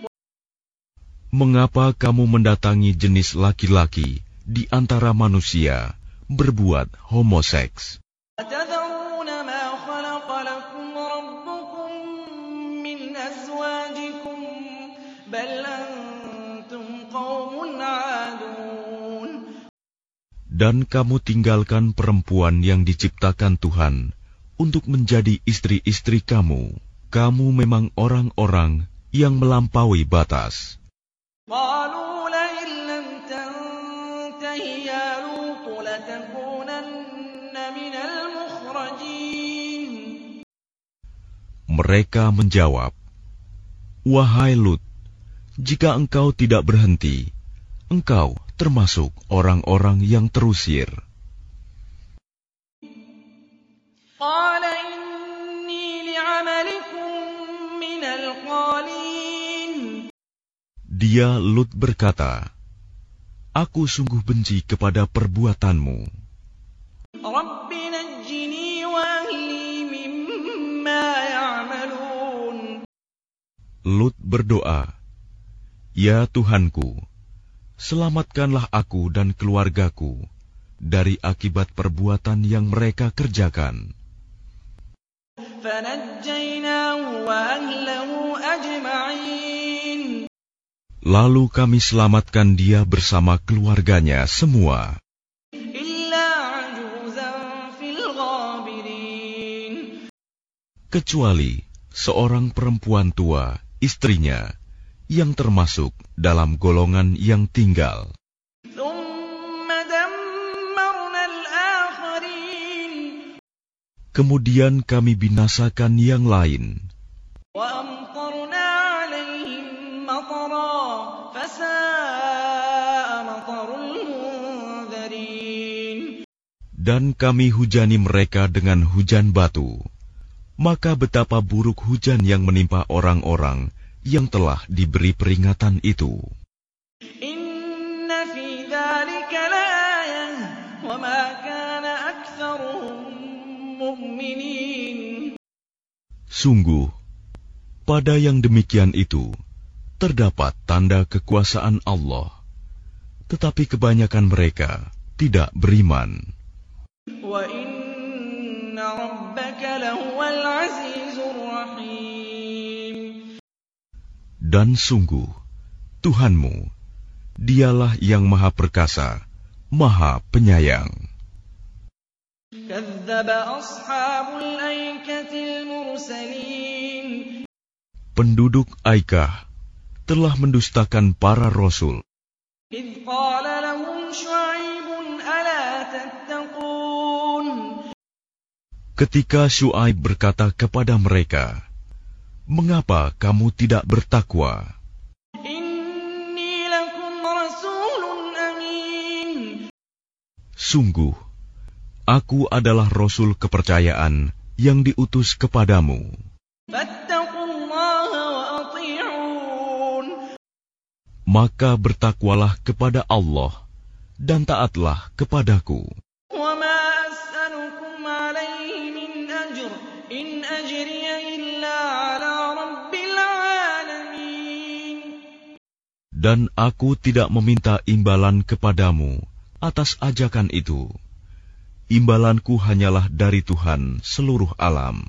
Mengapa kamu mendatangi jenis laki-laki di antara manusia berbuat homoseks? أَتَذَرُونَ مَا خَلَقَ لَكُمْ رَبُّكُم مِّنْ أَزْوَاجِكُمْ بَلْ أَنتُمْ قَوْمٌ عَادُونَ. Dan kamu tinggalkan perempuan yang diciptakan Tuhan untuk menjadi istri-istri kamu. Kamu memang orang-orang yang melampaui batas. قَالُوا لَئِن لَّمْ تَنتَهِ يَا لُوطُ لَتَكُونَنَّ مِنَ الْمُخْرَجِينَ. Mereka menjawab, "Wahai Lut, jika engkau tidak berhenti, engkau termasuk orang-orang yang terusir." قَالَ إِنِّي لِعَمَلِكُم مِّنَ الْقَالِينَ. Dia Lut berkata, "Aku sungguh benci kepada perbuatanmu. رَبِّ نَجِّنِي وَأَهْلِي مِمَّا يَعْمَلُونَ. Lut berdoa, "Ya Tuhanku, selamatkanlah aku dan keluargaku dari akibat perbuatan yang mereka kerjakan." فَنَجَّيْنَاهُ وَأَهْلَهُ أَجْمَعِينَ. Lalu kami selamatkan dia bersama keluarganya semua, إِلَّا عَجُوزًا فِي الْغَابِرِينَ. kecuali seorang perempuan tua, istrinya, yang termasuk dalam golongan yang tinggal. Kemudian kami binasakan yang lain. Dan kami hujani mereka dengan hujan batu. Maka betapa buruk hujan yang menimpa orang-orang yang telah diberi peringatan itu. Inna fi dzalika laayah wa ma kana aktsaruhum mu'minin. Sungguh, pada yang demikian itu terdapat tanda kekuasaan Allah, tetapi kebanyakan mereka tidak beriman. Wa inna rabbaka lahuwal azizur rahim. Dan sungguh, Tuhanmu, dialah yang maha perkasa, maha penyayang. Kadzdzaba ashabul aikatil mursalin. Penduduk Aikah telah mendustakan para rasul. Idz qala lahum Syu'aibun ala tattaqun. Ketika Syu'aib berkata kepada mereka, "Mengapa kamu tidak bertakwa? Inni lakum rasulun amin." Sungguh, aku adalah rasul kepercayaan yang diutus kepadamu. Fattaqullaha wa athi'un. Maka bertakwalah kepada Allah dan taatlah kepadaku. Wa ma as'alukum 'alaihi min ajr in ajriya illa 'ala rabbil 'alamin. Dan aku tidak meminta imbalan kepadamu atas ajakan itu. Imbalanku hanyalah dari Tuhan seluruh alam.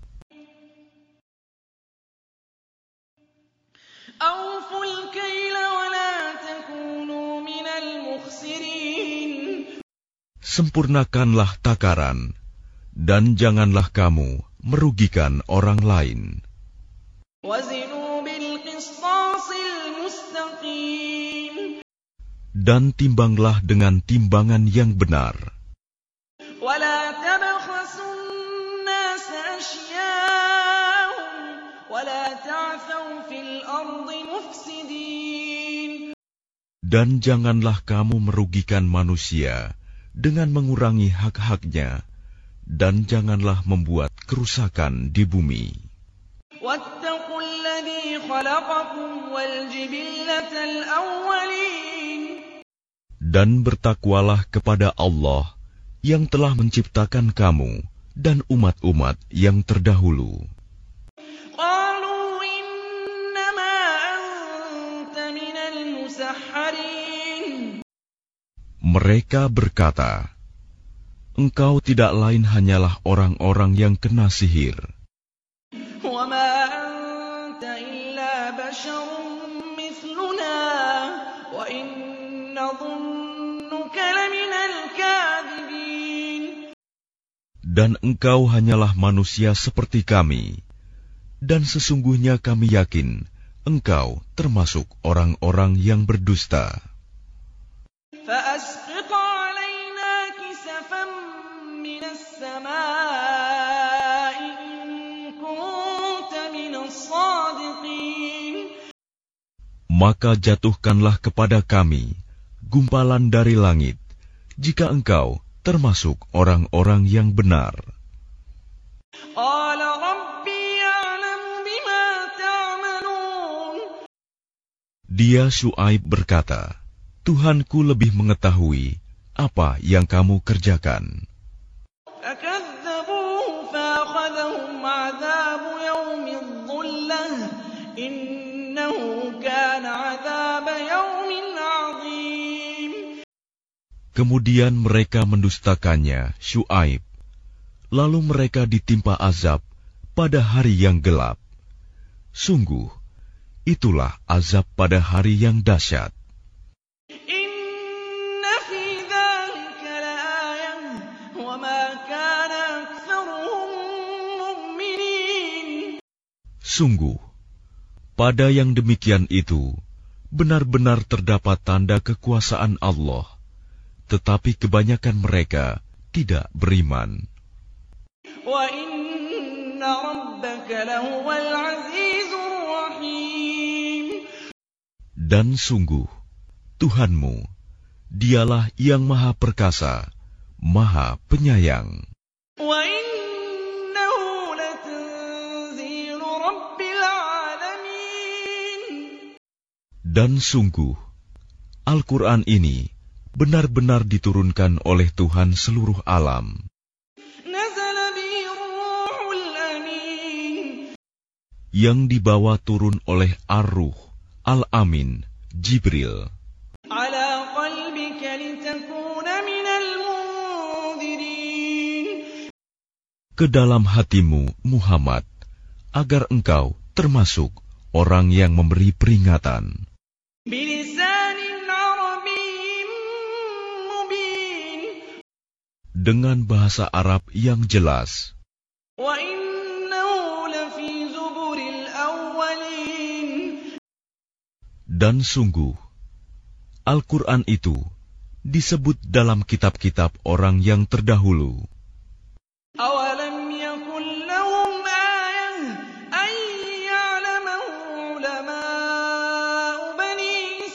Sempurnakanlah takaran, dan janganlah kamu merugikan orang lain. Dan timbanglah dengan timbangan yang benar. Dan janganlah kamu merugikan manusia dengan mengurangi hak-haknya, dan janganlah membuat kerusakan di bumi. Dan bertakwalah kepada Allah yang telah menciptakan kamu dan umat-umat yang terdahulu. Mereka berkata, "Engkau tidak lain hanyalah orang-orang yang kena sihir. Dan engkau hanyalah manusia seperti kami, dan sesungguhnya kami yakin engkau termasuk orang-orang yang berdusta." Maka jatuhkanlah kepada kami gumpalan dari langit, jika engkau termasuk orang-orang yang benar. Dia Syu'aib berkata, "Tuhanku lebih mengetahui apa yang kamu kerjakan." Kemudian mereka mendustakannya, Syu'aib. Lalu mereka ditimpa azab pada hari yang gelap. Sungguh, itulah azab pada hari yang dahsyat. Sungguh, pada yang demikian itu, benar-benar terdapat tanda kekuasaan Allah, tetapi kebanyakan mereka tidak beriman. Wa inna rabbaka lahuwal azizur rahim. Dan sungguh, Tuhanmu, dialah yang maha perkasa, maha penyayang. Wa innahu latanzilu rabbil alamin. Dan sungguh, Al-Quran ini benar-benar diturunkan oleh Tuhan seluruh alam. Nazala bihi ruhul amin. Yang dibawa turun oleh Ar-Ruh, Al-Amin, Jibril. Ala qalbika litakuna minal munzirin. Ke dalam hatimu, Muhammad, agar engkau termasuk orang yang memberi peringatan. Bilisanin arabiyyin mubin. Dengan bahasa Arab yang jelas. Wa innahu lafi zuburil awwalin. Dan sungguh, Al-Quran itu disebut dalam kitab-kitab orang yang terdahulu. Awalam yakun lahum ayah an ya'lamahu ulama'u bani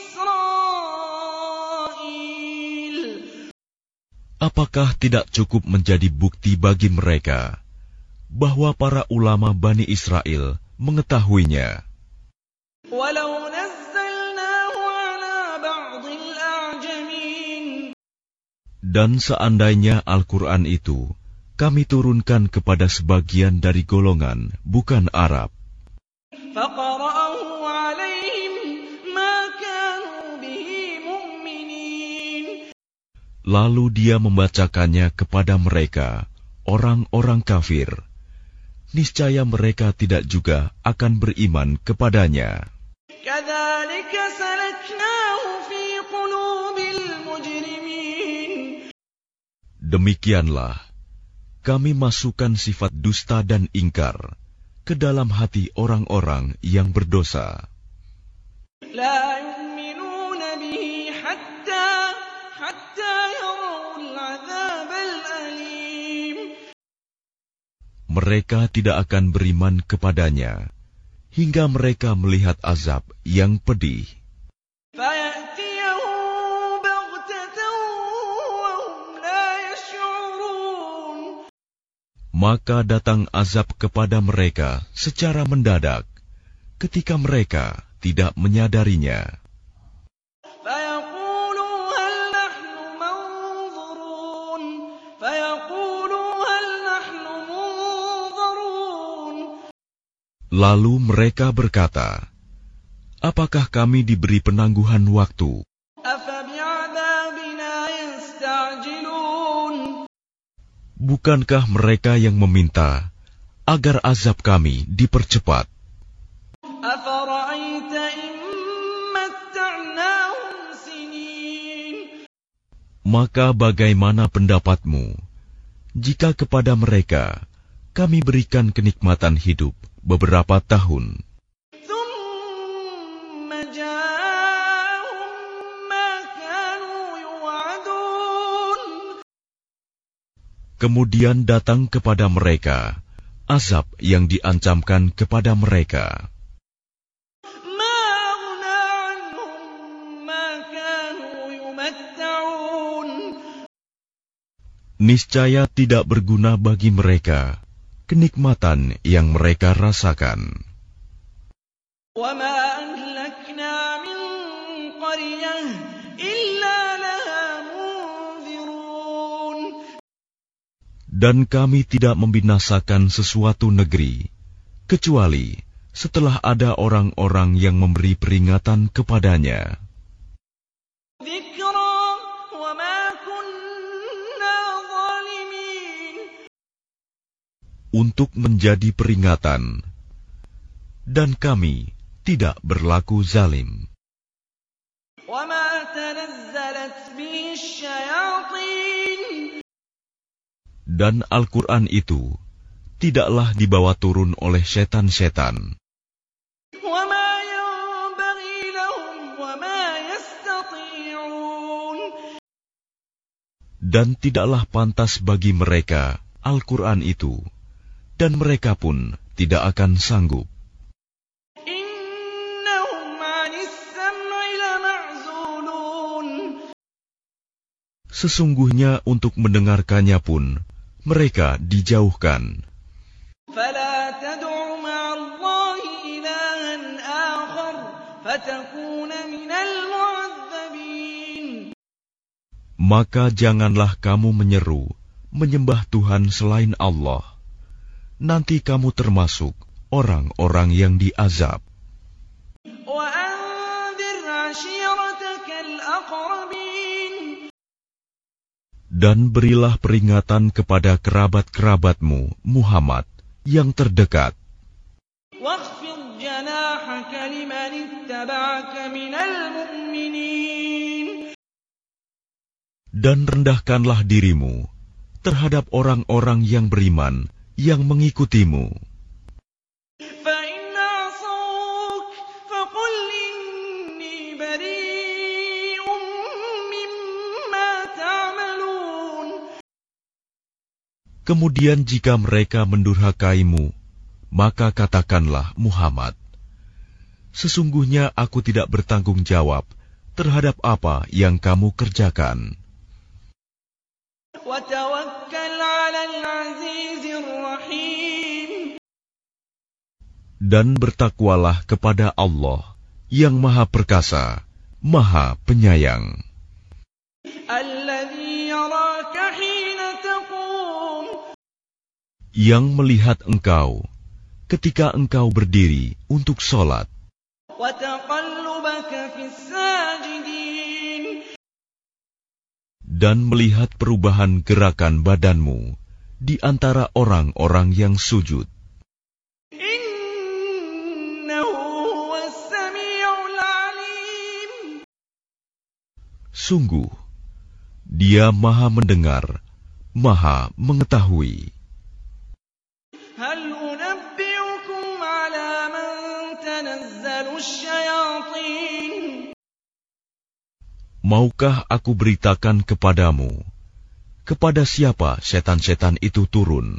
Israel. Apakah tidak cukup menjadi bukti bagi mereka bahwa para ulama Bani Israel mengetahuinya? Walau nazzalnahu ala ba'dil a'jamin. Dan seandainya Al-Quran itu kami turunkan kepada sebagian dari golongan bukan Arab, Faqara'ahu 'alaihim ma kanu bihi mu'minin. lalu dia membacakannya kepada mereka, orang-orang kafir, niscaya mereka tidak juga akan beriman kepadanya. Kadzalika salaknahu fi qulubil mujrimin. Demikianlah kami masukkan sifat dusta dan ingkar ke dalam hati orang-orang yang berdosa. La yu'minuna bihi hatta hatta yarawul 'adzabal alim. Mereka tidak akan beriman kepadanya hingga mereka melihat azab yang pedih. Fayatiyahu baghtatan wa hum la yash'urun. Maka datang azab kepada mereka secara mendadak ketika mereka tidak menyadarinya. Fayaqulu hal nahnu manzurun. Fayaqulu hal nahnu munzarun. Lalu mereka berkata, apakah kami diberi penangguhan waktu? Afa bi'adzabina yasta'jilun. Bukankah mereka yang meminta agar azab kami dipercepat? Afara'aita in matta'nahum sinin. Maka bagaimana pendapatmu jika kepada mereka kami berikan kenikmatan hidup beberapa tahun, Thumma ja'ahum ma kanu yu'adun. kemudian datang kepada mereka azab yang diancamkan kepada mereka, Ma aghna anhum ma kanu yumatta'un. niscaya tidak berguna bagi mereka kenikmatan yang mereka rasakan. Wa ma ahlakna min qaryah illa laha munzirun. Dan kami tidak membinasakan sesuatu negeri kecuali setelah ada orang-orang yang memberi peringatan kepadanya. Dzikra wa ma kunna zalimin. Untuk menjadi peringatan, dan kami tidak berlaku zalim. Wa ma tanazzalat bihi asyayatin. Dan Al-Quran itu tidaklah dibawa turun oleh setan-setan. Dan tidaklah pantas bagi mereka Al-Quran itu, dan mereka pun tidak akan sanggup. إنهم عن السمع لمعزولون Sesungguhnya untuk mendengarkannya pun mereka dijauhkan. فلا تدع مع الله إلها آخر فتكون من المعذبين Maka janganlah kamu menyeru, menyembah Tuhan selain Allah. Nanti kamu termasuk orang-orang yang diazab. وأنذر عشيرتك الأقربين Dan berilah peringatan kepada kerabat-kerabatmu, Muhammad, yang terdekat. واخفض جناحك لمن اتبعك من المؤمنين Dan rendahkanlah dirimu terhadap orang-orang yang beriman yang mengikutimu. فإن عصوك فقل إني بريء مما تعملون Kemudian jika mereka mendurhakaimu, maka katakanlah, Muhammad, sesungguhnya aku tidak bertanggung jawab terhadap apa yang kamu kerjakan. وتوكل على العزيز الرحيم Dan bertakwalah kepada Allah yang Maha Perkasa, Maha Penyayang, الذي يراك حين تقوم yang melihat engkau ketika engkau berdiri untuk sholat, وتقلبك في الساجدين dan melihat perubahan gerakan badanmu di antara orang-orang yang sujud. إنه هو السميع العليم Sungguh, Dia Maha Mendengar, Maha Mengetahui. هل أنبئكم على من تنزل الشياطين Maukah aku beritakan kepadamu, kepada siapa setan-setan itu turun?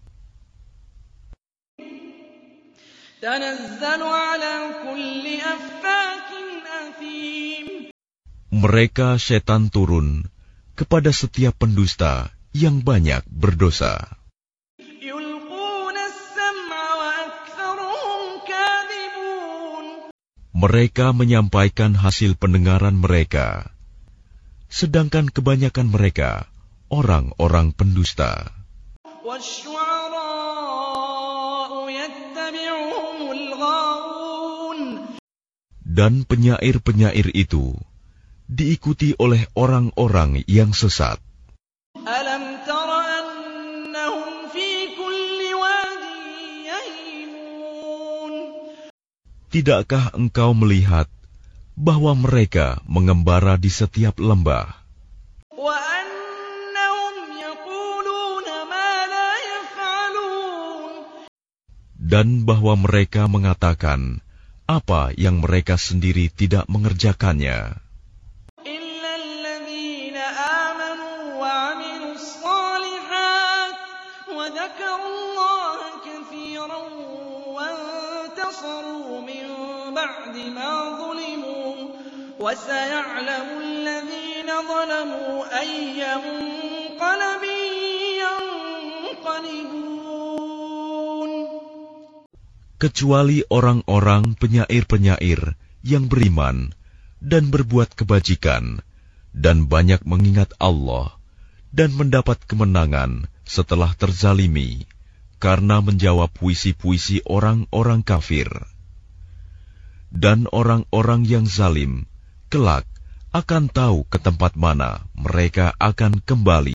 تنزل على كل أفاك أثيم Mereka setan turun kepada setiap pendusta yang banyak berdosa. يلقون السمع وأكثرهم كاذبون Mereka menyampaikan hasil pendengaran mereka, sedangkan kebanyakan mereka orang-orang pendusta. والشعراء يتبعهم الغاوون Dan penyair-penyair itu diikuti oleh orang-orang yang sesat. ألم تر أنهم في كل واد يهيمون Tidakkah engkau melihat bahwa mereka mengembara di setiap lembah, وأنهم يقولون ما لا يفعلون dan bahwa mereka mengatakan apa yang mereka sendiri tidak mengerjakannya, إلا الذين آمنوا وعملوا الصالحات وذكروا الله كثيرا وانتصروا من بعد ما ظلموا وسيعلم الذين ظلموا أي منقلب ينقلبون kecuali orang-orang penyair-penyair yang beriman dan berbuat kebajikan dan banyak mengingat Allah dan mendapat kemenangan setelah terzalimi karena menjawab puisi-puisi orang-orang kafir. Dan orang-orang yang zalim kelak akan tahu ke tempat mana mereka akan kembali.